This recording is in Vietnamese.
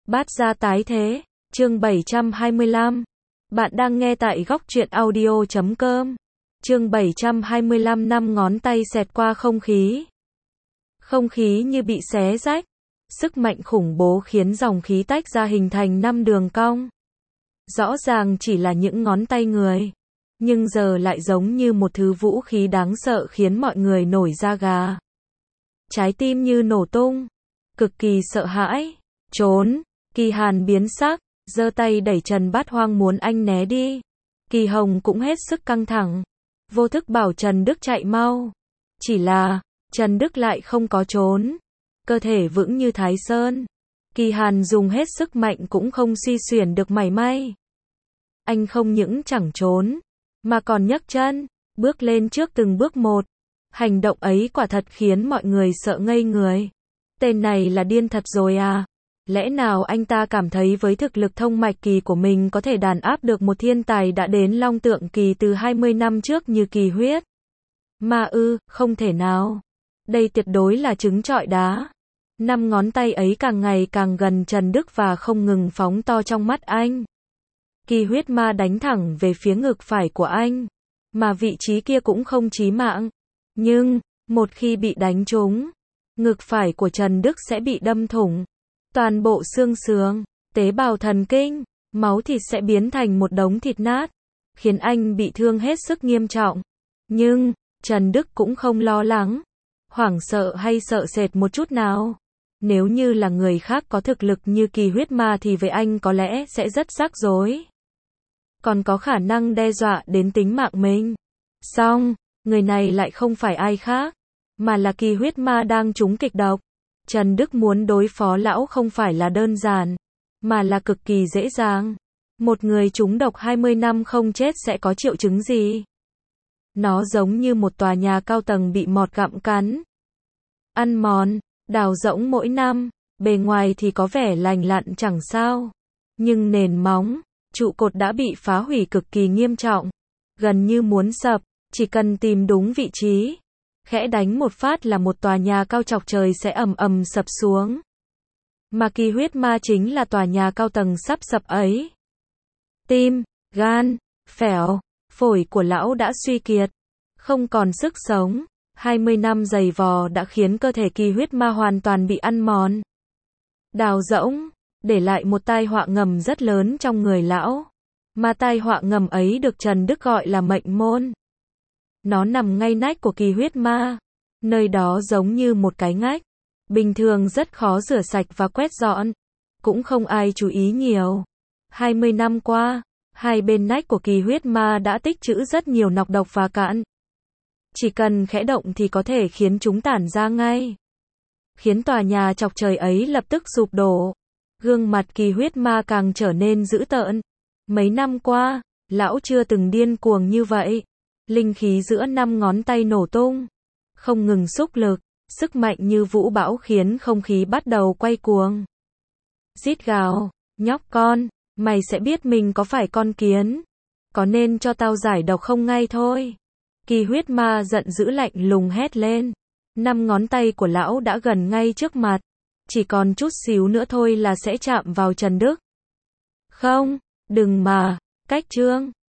Bát gia tái thế, chương 725. Bạn đang nghe tại góc truyện audio.com. Chương 725 năm ngón tay xẹt qua không khí. Không khí như bị xé rách. Sức mạnh khủng bố khiến dòng khí tách ra hình thành 5 đường cong. Rõ ràng chỉ là những ngón tay người. Nhưng giờ lại giống như một thứ vũ khí đáng sợ khiến mọi người nổi da gà. Trái tim như nổ tung. Cực kỳ sợ hãi. Trốn. Kỳ Hàn biến sắc, giơ tay đẩy Trần Bát Hoang muốn anh né đi. Kỳ Hồng cũng hết sức căng thẳng. Vô thức bảo Trần Đức chạy mau. Chỉ là, Trần Đức lại không có trốn. Cơ thể vững như Thái Sơn. Kỳ Hàn dùng hết sức mạnh cũng không suy xuyển được mảy may. Anh không những chẳng trốn, mà còn nhấc chân, bước lên trước từng bước một. Hành động ấy quả thật khiến mọi người sợ ngây người. Tên này là điên thật rồi à? Lẽ nào anh ta cảm thấy với thực lực thông mạch kỳ của mình có thể đàn áp được một thiên tài đã đến Long Tượng kỳ từ 20 năm trước như Kỳ Huyết? Mà không thể nào. Đây tuyệt đối là trứng trọi đá. 5 ngón tay ấy càng ngày càng gần Trần Đức và không ngừng phóng to trong mắt anh. Kỳ Huyết ma đánh thẳng về phía ngực phải của anh. Mà vị trí kia cũng không chí mạng. Nhưng, một khi bị đánh trúng, ngực phải của Trần Đức sẽ bị đâm thủng. Toàn bộ xương sườn, tế bào thần kinh, máu thịt sẽ biến thành một đống thịt nát, khiến anh bị thương hết sức nghiêm trọng. Nhưng, Trần Đức cũng không lo lắng, hoảng sợ hay sợ sệt một chút nào. Nếu như là người khác có thực lực như Kỳ Huyết ma thì với anh có lẽ sẽ rất rắc rối. Còn có khả năng đe dọa đến tính mạng mình. Song, người này lại không phải ai khác, mà là Kỳ Huyết ma đang trúng kịch độc. Trần Đức muốn đối phó lão không phải là đơn giản, mà là cực kỳ dễ dàng. Một người trúng độc 20 năm không chết sẽ có triệu chứng gì? Nó giống như một tòa nhà cao tầng bị mọt gặm cắn. Ăn mòn, đào rỗng mỗi năm, bề ngoài thì có vẻ lành lặn chẳng sao. Nhưng nền móng, trụ cột đã bị phá hủy cực kỳ nghiêm trọng. Gần như muốn sập, chỉ cần tìm đúng vị trí. Khẽ đánh một phát là một tòa nhà cao chọc trời sẽ ầm ầm sập xuống. Mà Kỳ Huyết ma chính là tòa nhà cao tầng sắp sập ấy. Tim, gan, phèo, phổi của lão đã suy kiệt, không còn sức sống. 20 năm giày vò đã khiến cơ thể Kỳ Huyết ma hoàn toàn bị ăn mòn. Đào rỗng, để lại một tai họa ngầm rất lớn trong người lão. Mà tai họa ngầm ấy được Trần Đức gọi là mệnh môn. Nó nằm ngay nách của Kỳ Huyết ma. Nơi đó giống như một cái ngách. Bình thường rất khó rửa sạch và quét dọn. Cũng không ai chú ý nhiều. 20 năm qua, hai bên nách của Kỳ Huyết ma đã tích trữ rất nhiều nọc độc và cạn. Chỉ cần khẽ động thì có thể khiến chúng tản ra ngay. Khiến tòa nhà chọc trời ấy lập tức sụp đổ. Gương mặt Kỳ Huyết ma càng trở nên dữ tợn. Mấy năm qua, lão chưa từng điên cuồng như vậy. Linh khí giữa 5 ngón tay nổ tung, không ngừng xúc lực, sức mạnh như vũ bão khiến không khí bắt đầu quay cuồng. Rít gào, nhóc con, mày sẽ biết mình có phải con kiến. Có nên cho tao giải độc không ngay thôi. Kỳ Huyết ma giận dữ lạnh lùng hét lên. 5 ngón tay của lão đã gần ngay trước mặt. Chỉ còn chút xíu nữa thôi là sẽ chạm vào Trần Đức. Không, đừng mà, cách trương.